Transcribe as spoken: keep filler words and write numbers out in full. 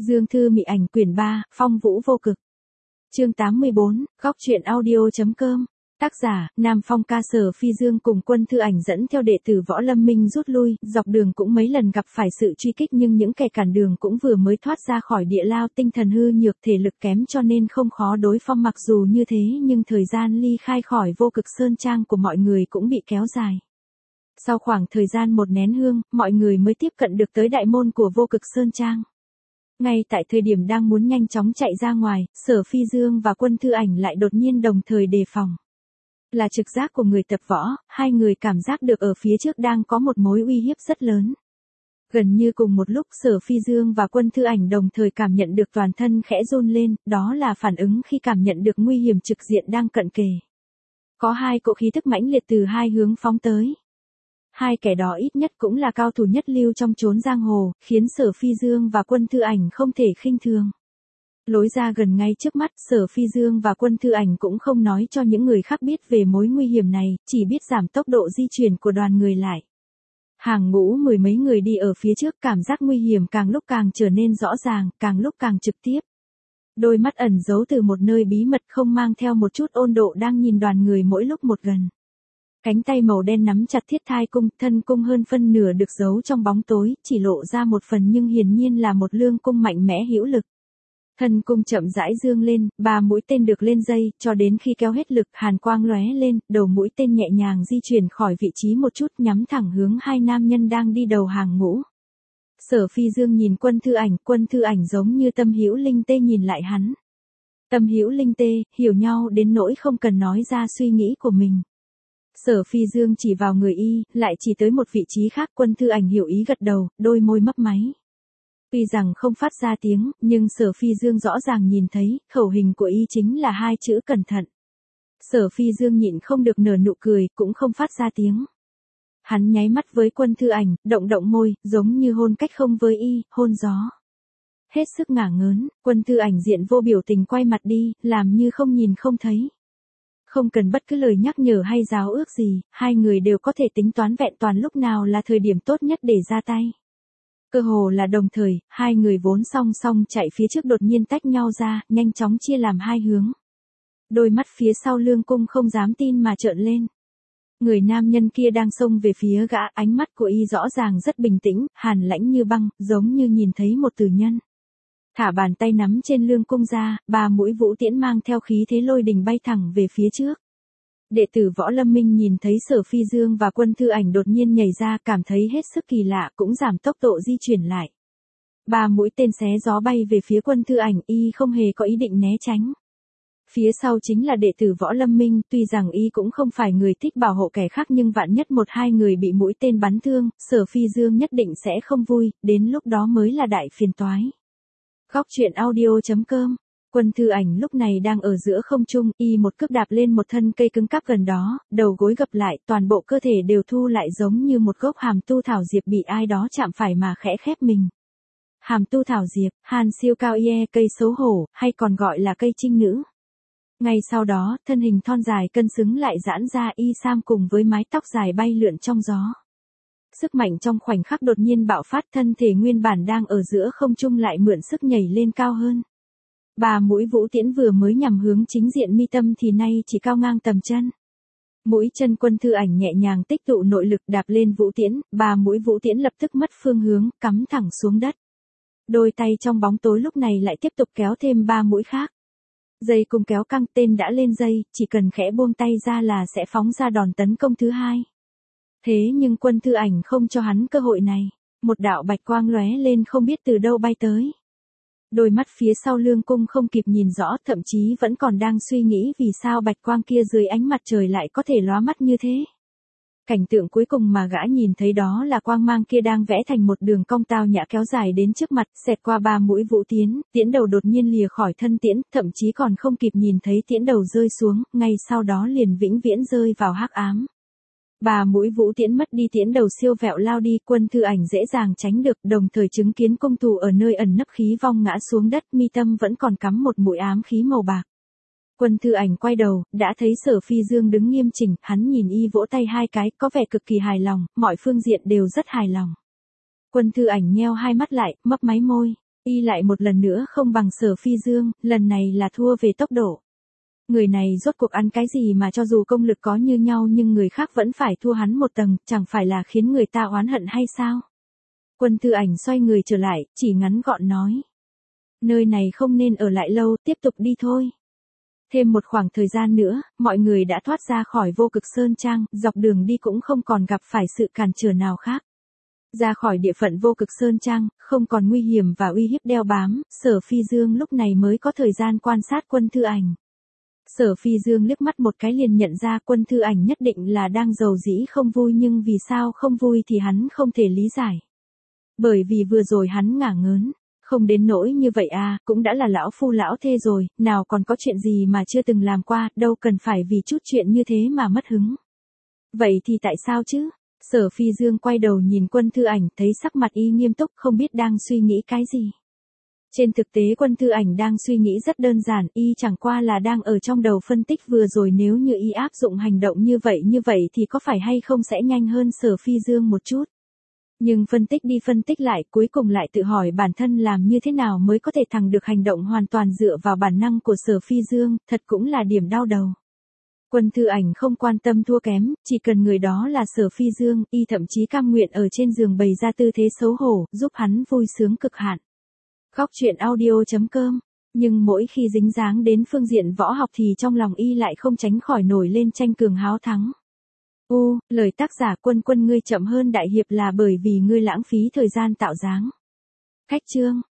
Dương Thư Mị Ảnh quyển ba, Phong Vũ Vô Cực. Chương tám mươi bốn, góc truyện audio.com. Tác giả, Nam Phong ca. Sở Phi Dương cùng Quân Thư Ảnh dẫn theo đệ tử Võ Lâm Minh rút lui, dọc đường cũng mấy lần gặp phải sự truy kích nhưng những kẻ cản đường cũng vừa mới thoát ra khỏi địa lao, tinh thần hư nhược, thể lực kém cho nên không khó đối phó. Mặc dù như thế nhưng thời gian ly khai khỏi Vô Cực Sơn Trang của mọi người cũng bị kéo dài. Sau khoảng thời gian một nén hương, mọi người mới tiếp cận được tới đại môn của Vô Cực Sơn Trang. Ngay tại thời điểm đang muốn nhanh chóng chạy ra ngoài, Sở Phi Dương và Quân Thư Ảnh lại đột nhiên đồng thời đề phòng. Là trực giác của người tập võ, hai người cảm giác được ở phía trước đang có một mối uy hiếp rất lớn. Gần như cùng một lúc Sở Phi Dương và Quân Thư Ảnh đồng thời cảm nhận được toàn thân khẽ run lên, đó là phản ứng khi cảm nhận được nguy hiểm trực diện đang cận kề. Có hai cỗ khí tức mãnh liệt từ hai hướng phóng tới. Hai kẻ đó ít nhất cũng là cao thủ nhất lưu trong chốn giang hồ, khiến Sở Phi Dương và Quân Thư Ảnh không thể khinh thường. Lối ra gần ngay trước mắt, Sở Phi Dương và Quân Thư Ảnh cũng không nói cho những người khác biết về mối nguy hiểm này, chỉ biết giảm tốc độ di chuyển của đoàn người lại. Hàng ngũ mười mấy người đi ở phía trước, cảm giác nguy hiểm càng lúc càng trở nên rõ ràng, càng lúc càng trực tiếp. Đôi mắt ẩn giấu từ một nơi bí mật không mang theo một chút ôn độ đang nhìn đoàn người mỗi lúc một gần. Cánh tay màu đen nắm chặt thiết thai cung, thân cung hơn phân nửa được giấu trong bóng tối, chỉ lộ ra một phần nhưng hiển nhiên là một lương cung mạnh mẽ hữu lực. Thân cung chậm rãi dương lên, ba mũi tên được lên dây, cho đến khi kéo hết lực, hàn quang lóe lên, đầu mũi tên nhẹ nhàng di chuyển khỏi vị trí một chút, nhắm thẳng hướng hai nam nhân đang đi đầu hàng ngũ. Sở Phi Dương nhìn Quân Thư Ảnh, Quân Thư Ảnh giống như Tâm Hữu Linh Tê nhìn lại hắn. Tâm Hữu Linh Tê, hiểu nhau đến nỗi không cần nói ra suy nghĩ của mình. Sở Phi Dương chỉ vào người y, lại chỉ tới một vị trí khác. Quân Thư Ảnh hiểu ý gật đầu, đôi môi mấp máy. Tuy rằng không phát ra tiếng, nhưng Sở Phi Dương rõ ràng nhìn thấy, khẩu hình của y chính là hai chữ cẩn thận. Sở Phi Dương nhịn không được nở nụ cười, cũng không phát ra tiếng. Hắn nháy mắt với Quân Thư Ảnh, động động môi, giống như hôn cách không với y, hôn gió. Hết sức ngả ngớn, Quân Thư Ảnh diện vô biểu tình quay mặt đi, làm như không nhìn không thấy. Không cần bất cứ lời nhắc nhở hay giáo ước gì, hai người đều có thể tính toán vẹn toàn lúc nào là thời điểm tốt nhất để ra tay. Cơ hồ là đồng thời, hai người vốn song song chạy phía trước đột nhiên tách nhau ra, nhanh chóng chia làm hai hướng. Đôi mắt phía sau lương cung không dám tin mà trợn lên. Người nam nhân kia đang xông về phía gã, ánh mắt của y rõ ràng rất bình tĩnh, hàn lãnh như băng, giống như nhìn thấy một tử nhân. Thả bàn tay nắm trên lương cung ra, ba mũi vũ tiễn mang theo khí thế lôi đình bay thẳng về phía trước. Đệ tử Võ Lâm Minh nhìn thấy Sở Phi Dương và Quân Thư Ảnh đột nhiên nhảy ra, cảm thấy hết sức kỳ lạ, cũng giảm tốc độ di chuyển lại. Ba mũi tên xé gió bay về phía Quân Thư Ảnh, y không hề có ý định né tránh. Phía sau chính là đệ tử Võ Lâm Minh, tuy rằng y cũng không phải người thích bảo hộ kẻ khác nhưng vạn nhất một hai người bị mũi tên bắn thương, Sở Phi Dương nhất định sẽ không vui, đến lúc đó mới là đại phiền toái. Góc truyện audio.com. Quân Thư Ảnh lúc này đang ở giữa không trung, y một cước đạp lên một thân cây cứng cáp gần đó, đầu gối gập lại, toàn bộ cơ thể đều thu lại giống như một gốc hàm tu thảo diệp bị ai đó chạm phải mà khẽ khép mình. Hàm tu thảo diệp, Hàn siêu cao ye, cây xấu hổ, hay còn gọi là cây trinh nữ. Ngay sau đó, thân hình thon dài cân xứng lại giãn ra, y sam cùng với mái tóc dài bay lượn trong gió. Sức mạnh trong khoảnh khắc đột nhiên bạo phát, thân thể nguyên bản đang ở giữa không trung lại mượn sức nhảy lên cao hơn. Ba mũi vũ tiễn vừa mới nhằm hướng chính diện mi tâm thì nay chỉ cao ngang tầm chân. Mũi chân Quân Thư Ảnh nhẹ nhàng tích tụ nội lực đạp lên vũ tiễn, ba mũi vũ tiễn lập tức mất phương hướng, cắm thẳng xuống đất. Đôi tay trong bóng tối lúc này lại tiếp tục kéo thêm ba mũi khác. Dây cùng kéo căng, tên đã lên dây, chỉ cần khẽ buông tay ra là sẽ phóng ra đòn tấn công thứ hai. Thế nhưng Quân Thư Ảnh không cho hắn cơ hội này, một đạo bạch quang lóe lên không biết từ đâu bay tới. Đôi mắt phía sau lương cung không kịp nhìn rõ, thậm chí vẫn còn đang suy nghĩ vì sao bạch quang kia dưới ánh mặt trời lại có thể lóa mắt như thế. Cảnh tượng cuối cùng mà gã nhìn thấy đó là quang mang kia đang vẽ thành một đường cong tao nhã kéo dài đến trước mặt, xẹt qua ba mũi vũ tiễn, tiễn đầu đột nhiên lìa khỏi thân tiễn, thậm chí còn không kịp nhìn thấy tiễn đầu rơi xuống, ngay sau đó liền vĩnh viễn rơi vào hắc ám. Ba mũi vũ tiễn mất đi, tiễn đầu siêu vẹo lao đi, Quân Thư Ảnh dễ dàng tránh được, đồng thời chứng kiến cung thủ ở nơi ẩn nấp khí vong ngã xuống đất, mi tâm vẫn còn cắm một mũi ám khí màu bạc. Quân Thư Ảnh quay đầu, đã thấy Sở Phi Dương đứng nghiêm chỉnh, hắn nhìn y vỗ tay hai cái, có vẻ cực kỳ hài lòng, mọi phương diện đều rất hài lòng. Quân Thư Ảnh nheo hai mắt lại, mấp máy môi. Y lại một lần nữa không bằng Sở Phi Dương, lần này là thua về tốc độ. Người này rốt cuộc ăn cái gì mà cho dù công lực có như nhau nhưng người khác vẫn phải thua hắn một tầng, chẳng phải là khiến người ta oán hận hay sao? Quân Thư Ảnh xoay người trở lại, chỉ ngắn gọn nói. Nơi này không nên ở lại lâu, tiếp tục đi thôi. Thêm một khoảng thời gian nữa, mọi người đã thoát ra khỏi Vô Cực Sơn Trang, dọc đường đi cũng không còn gặp phải sự cản trở nào khác. Ra khỏi địa phận Vô Cực Sơn Trang, không còn nguy hiểm và uy hiếp đeo bám, Sở Phi Dương lúc này mới có thời gian quan sát Quân Thư Ảnh. Sở Phi Dương liếc mắt một cái liền nhận ra Quân Thư Ảnh nhất định là đang giàu dĩ không vui, nhưng vì sao không vui thì hắn không thể lý giải. Bởi vì vừa rồi hắn ngả ngớn. Không đến nỗi như vậy à, cũng đã là lão phu lão thê rồi, nào còn có chuyện gì mà chưa từng làm qua, đâu cần phải vì chút chuyện như thế mà mất hứng. Vậy thì tại sao chứ? Sở Phi Dương quay đầu nhìn Quân Thư Ảnh, thấy sắc mặt y nghiêm túc, không biết đang suy nghĩ cái gì. Trên thực tế Quân Thư Ảnh đang suy nghĩ rất đơn giản, y chẳng qua là đang ở trong đầu phân tích vừa rồi nếu như y áp dụng hành động như vậy như vậy thì có phải hay không sẽ nhanh hơn Sở Phi Dương một chút. Nhưng phân tích đi phân tích lại, cuối cùng lại tự hỏi bản thân làm như thế nào mới có thể thẳng được hành động hoàn toàn dựa vào bản năng của Sở Phi Dương, thật cũng là điểm đau đầu. Quân Thư Ảnh không quan tâm thua kém, chỉ cần người đó là Sở Phi Dương, y thậm chí cam nguyện ở trên giường bày ra tư thế xấu hổ, giúp hắn vui sướng cực hạn. Góc truyện audio chấm com. Nhưng mỗi khi dính dáng đến phương diện võ học thì trong lòng y lại không tránh khỏi nổi lên tranh cường háo thắng. U, lời tác giả Quân Quân ngươi chậm hơn đại hiệp là bởi vì ngươi lãng phí thời gian tạo dáng. Cách chương